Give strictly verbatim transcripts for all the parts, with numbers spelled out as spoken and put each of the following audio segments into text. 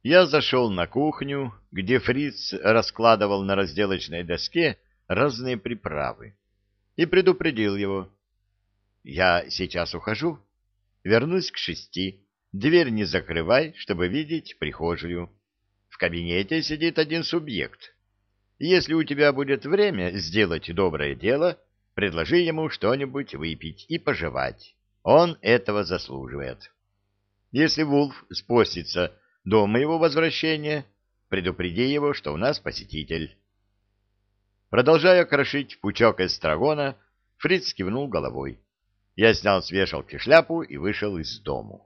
Я зашел на кухню, где фриц раскладывал на разделочной доске разные приправы, и предупредил его. «Я сейчас ухожу, вернусь к шести, дверь не закрывай, чтобы видеть прихожую. В кабинете сидит один субъект. Если у тебя будет время сделать доброе дело, предложи ему что-нибудь выпить и пожевать. Он этого заслуживает. Если Вулф спустится до моего возвращения, предупреди его, что у нас посетитель». Продолжая крошить пучок эстрагона, фриц кивнул головой. Я снял с вешалки шляпу и вышел из дому.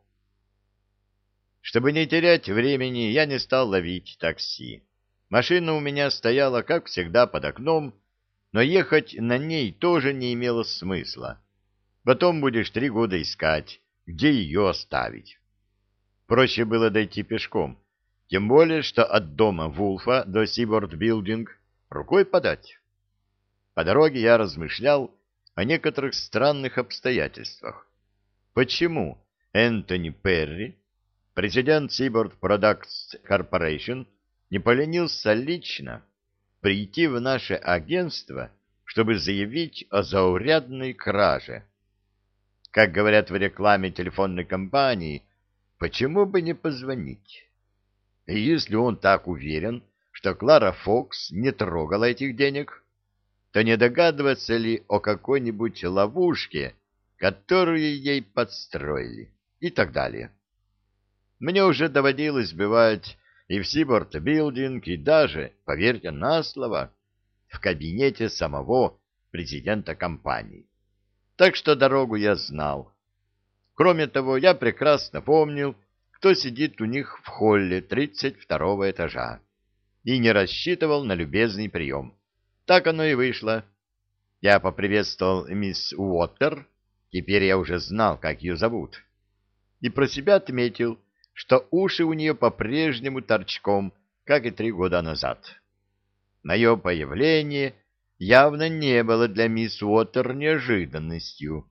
Чтобы не терять времени, я не стал ловить такси. Машина у меня стояла, как всегда, под окном, но ехать на ней тоже не имело смысла. Потом будешь три года искать, где ее оставить. Проще было дойти пешком, тем более, что от дома Вулфа до Сиборд Билдинг рукой подать. По дороге я размышлял о некоторых странных обстоятельствах. Почему Энтони Перри, президент Seaboard Products Corporation, не поленился лично прийти в наше агентство, чтобы заявить о заурядной краже? Как говорят в рекламе телефонной компании, почему бы не позвонить? И если он так уверен, что Клара Фокс не трогала этих денег, то не догадывается ли о какой-нибудь ловушке, которую ей подстроили, и так далее. Мне уже доводилось бывать и в Сиборд Билдинг, и даже, поверьте на слово, в кабинете самого президента компании. Так что дорогу я знал. Кроме того, я прекрасно помнил, кто сидит у них в холле тридцать второго этажа, и не рассчитывал на любезный прием. Так оно и вышло. Я поприветствовал мисс Уоттер, теперь я уже знал, как ее зовут, и про себя отметил, что уши у нее по-прежнему торчком, как и три года назад. Мое появление явно не было для мисс Уоттер неожиданностью.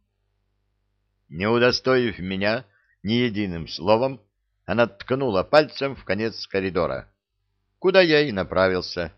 Не удостоив меня ни единым словом, она ткнула пальцем в конец коридора, куда я и направился.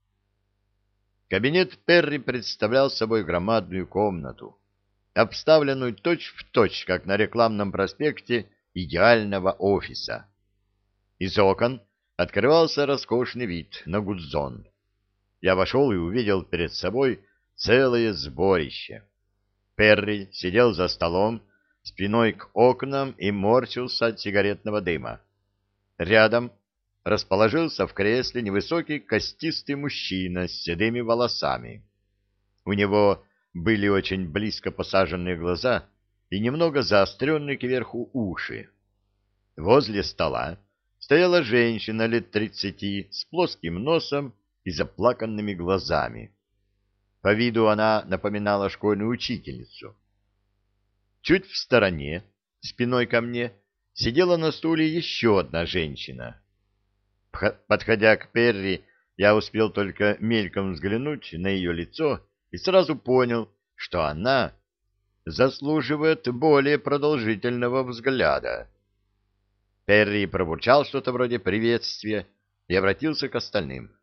Кабинет Перри представлял собой громадную комнату, обставленную точь-в-точь, как на рекламном проспекте идеального офиса. Из окон открывался роскошный вид на Гудзон. Я вошел и увидел перед собой целое сборище. Перри сидел за столом, спиной к окнам и морщился от сигаретного дыма. Рядом расположился в кресле невысокий костистый мужчина с седыми волосами. У него были очень близко посаженные глаза и немного заостренные кверху уши. Возле стола стояла женщина лет тридцати с плоским носом и заплаканными глазами. По виду она напоминала школьную учительницу. Чуть в стороне, спиной ко мне, сидела на стуле еще одна женщина. Подходя к Перри, я успел только мельком взглянуть на ее лицо и сразу понял, что она заслуживает более продолжительного взгляда. Перри пробурчал что-то вроде приветствия и обратился к остальным.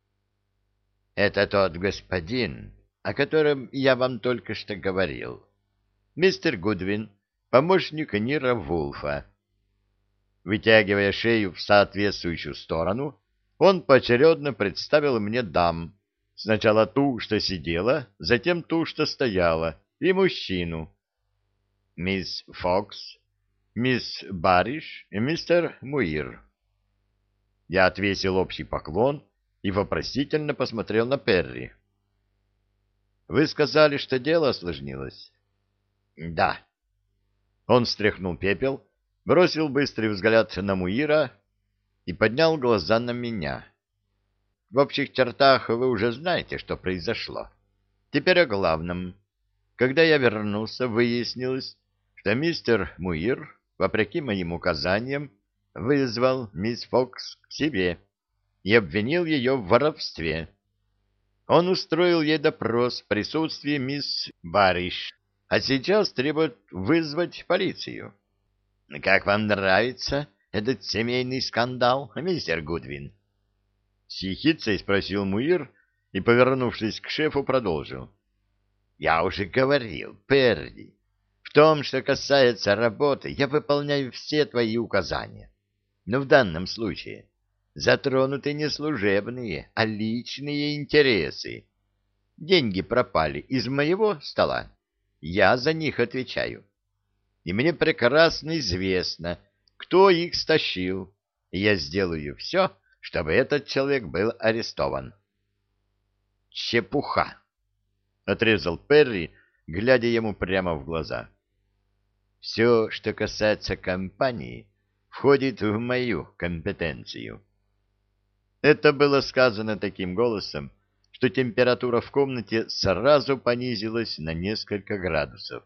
— Это тот господин, о котором я вам только что говорил. Мистер Гудвин, помощник Нира Вулфа. Вытягивая шею в соответствующую сторону, он поочередно представил мне дам. Сначала ту, что сидела, затем ту, что стояла, и мужчину. Мисс Фокс, мисс Бариш и мистер Муир. Я отвесил общий поклон и вопросительно посмотрел на Перри. «Вы сказали, что дело осложнилось?» «Да». Он стряхнул пепел, бросил быстрый взгляд на Муира и поднял глаза на меня. В общих чертах вы уже знаете, что произошло. Теперь о главном. Когда я вернулся, выяснилось, что мистер Муир, вопреки моим указаниям, вызвал мисс Фокс к себе и обвинил ее в воровстве. Он устроил ей допрос в присутствии мисс Бариш, а сейчас требует вызвать полицию. — Как вам нравится этот семейный скандал, мистер Гудвин? С ехицей спросил Муир и, повернувшись к шефу, продолжил. Я уже говорил, Перри, в том, что касается работы, я выполняю все твои указания. Но в данном случае затронуты не служебные, а личные интересы. Деньги пропали из моего стола. Я за них отвечаю. И мне прекрасно известно, кто их стащил. И я сделаю все, чтобы этот человек был арестован. Чепуха! — отрезал Перри, глядя ему прямо в глаза. Все, что касается компании, входит в мою компетенцию. Это было сказано таким голосом, что температура в комнате сразу понизилась на несколько градусов.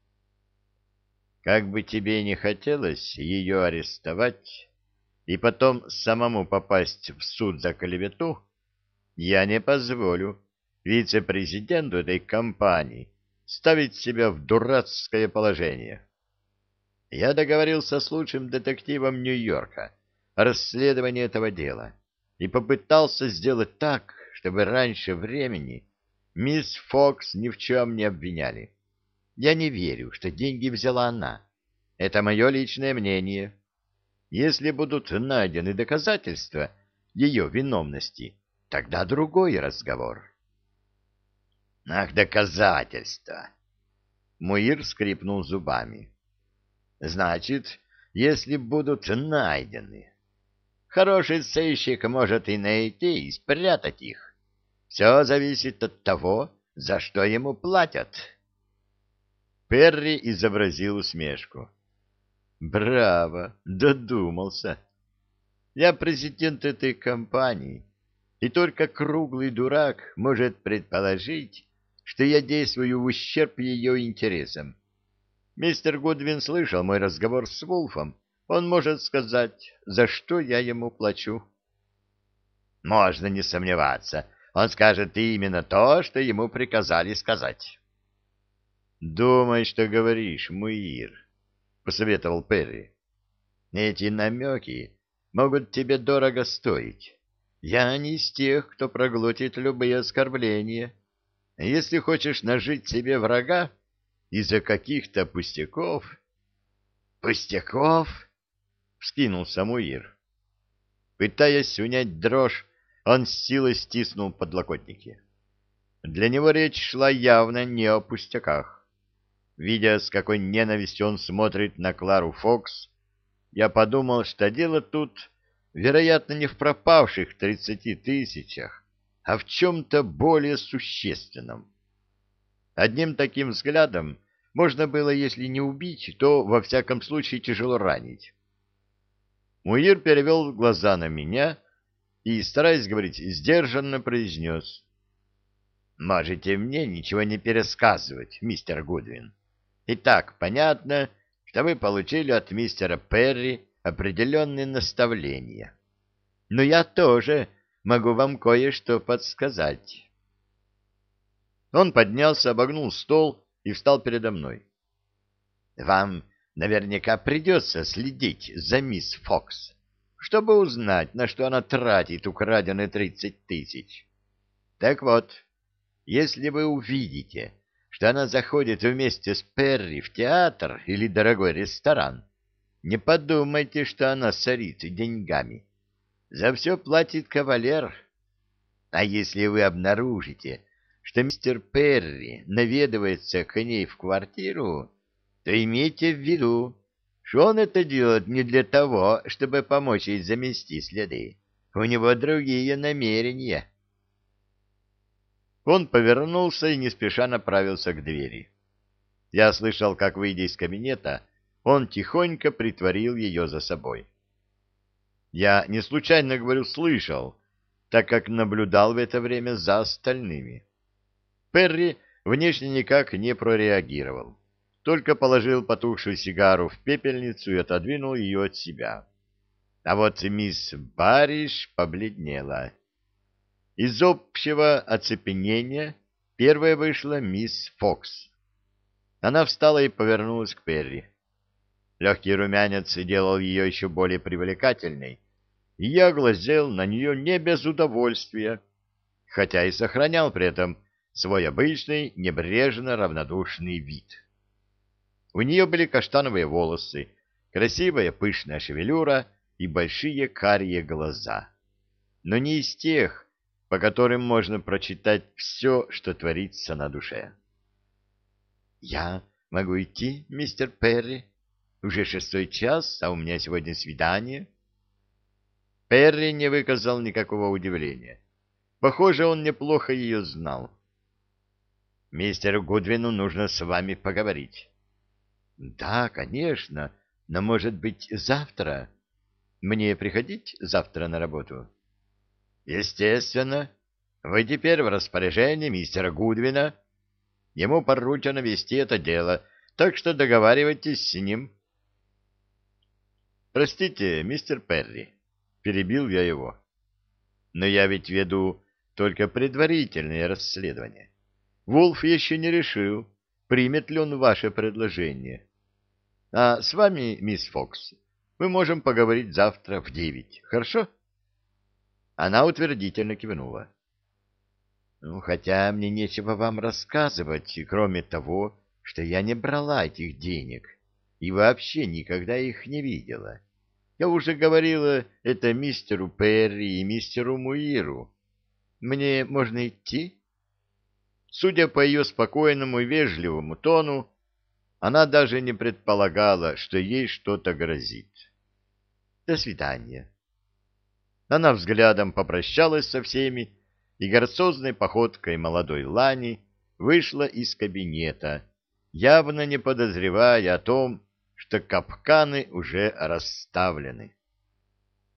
Как бы тебе не хотелось ее арестовать и потом самому попасть в суд за клевету, я не позволю вице-президенту этой компании ставить себя в дурацкое положение. Я договорился с лучшим детективом Нью-Йорка о расследовании этого дела и попытался сделать так, чтобы раньше времени мисс Фокс ни в чем не обвиняли. Я не верю, что деньги взяла она. Это мое личное мнение. Если будут найдены доказательства ее виновности, тогда другой разговор. Ах, доказательства! Муир скрипнул зубами. Значит, если будут найдены. Хороший сыщик может и найти, и спрятать их. Все зависит от того, за что ему платят. Перри изобразил усмешку. Браво, додумался. Я президент этой компании, и только круглый дурак может предположить, что я действую в ущерб ее интересам. Мистер Гудвин слышал мой разговор с Вулфом. Он может сказать, за что я ему плачу. Можно не сомневаться. Он скажет именно то, что ему приказали сказать. Думай, что говоришь, Муир, — посоветовал Перри. Эти намеки могут тебе дорого стоить. Я не из тех, кто проглотит любые оскорбления. Если хочешь нажить себе врага из-за каких-то пустяков... — Пустяков? — вскинулся Муир. Пытаясь унять дрожь, он с силой стиснул подлокотники. Для него речь шла явно не о пустяках. Видя, с какой ненавистью он смотрит на Клару Фокс, я подумал, что дело тут, вероятно, не в пропавших тридцати тысячах, а в чем-то более существенном. Одним таким взглядом можно было, если не убить, то, во всяком случае, тяжело ранить. Муир перевел глаза на меня и, стараясь говорить сдержанно, произнес. «Можете мне ничего не пересказывать, мистер Гудвин. И так понятно, что вы получили от мистера Перри определенные наставления. Но я тоже могу вам кое-что подсказать». Он поднялся, обогнул стол и встал передо мной. «Вам наверняка придется следить за мисс Фокс, чтобы узнать, на что она тратит украденные тридцать тысяч. Так вот, если вы увидите, что она заходит вместе с Перри в театр или дорогой ресторан, не подумайте, что она сорит деньгами. За все платит кавалер. А если вы обнаружите, что мистер Перри наведывается к ней в квартиру, то имейте в виду, что он это делает не для того, чтобы помочь ей замести следы. У него другие намерения. Он повернулся и не спеша направился к двери. Я слышал, как, выйдя из кабинета, он тихонько притворил ее за собой. Я не случайно говорю «слышал», так как наблюдал в это время за остальными. Перри внешне никак не прореагировал, только положил потухшую сигару в пепельницу и отодвинул ее от себя. А вот мисс Барриш побледнела. Из общего оцепенения первой вышла мисс Фокс. Она встала и повернулась к Перри. Легкий румянец делал ее еще более привлекательной, и я глазел на нее не без удовольствия, хотя и сохранял при этом свой обычный небрежно равнодушный вид. У нее были каштановые волосы, красивая пышная шевелюра и большие карие глаза, но не из тех, по которым можно прочитать все, что творится на душе. — Я могу идти, мистер Перри? Уже шестой час, а у меня сегодня свидание. Перри не выказал никакого удивления. Похоже, он неплохо ее знал. — Мистеру Гудвину нужно с вами поговорить. — Да, конечно, но, может быть, завтра? Мне приходить завтра на работу? — Естественно. Вы теперь в распоряжении мистера Гудвина. Ему поручено вести это дело, так что договаривайтесь с ним. — Простите, мистер Перри, — перебил я его, — но я ведь веду только предварительное расследование. Вулф еще не решил, примет ли он ваше предложение. А с вами, мисс Фокс, мы можем поговорить завтра в девять, хорошо? Она утвердительно кивнула. — Ну, хотя мне нечего вам рассказывать, кроме того, что я не брала этих денег и вообще никогда их не видела. Я уже говорила это мистеру Перри и мистеру Муиру. Мне можно идти? Судя по ее спокойному и вежливому тону, она даже не предполагала, что ей что-то грозит. До свидания. Она взглядом попрощалась со всеми и грациозной походкой молодой лани вышла из кабинета, явно не подозревая о том, что капканы уже расставлены.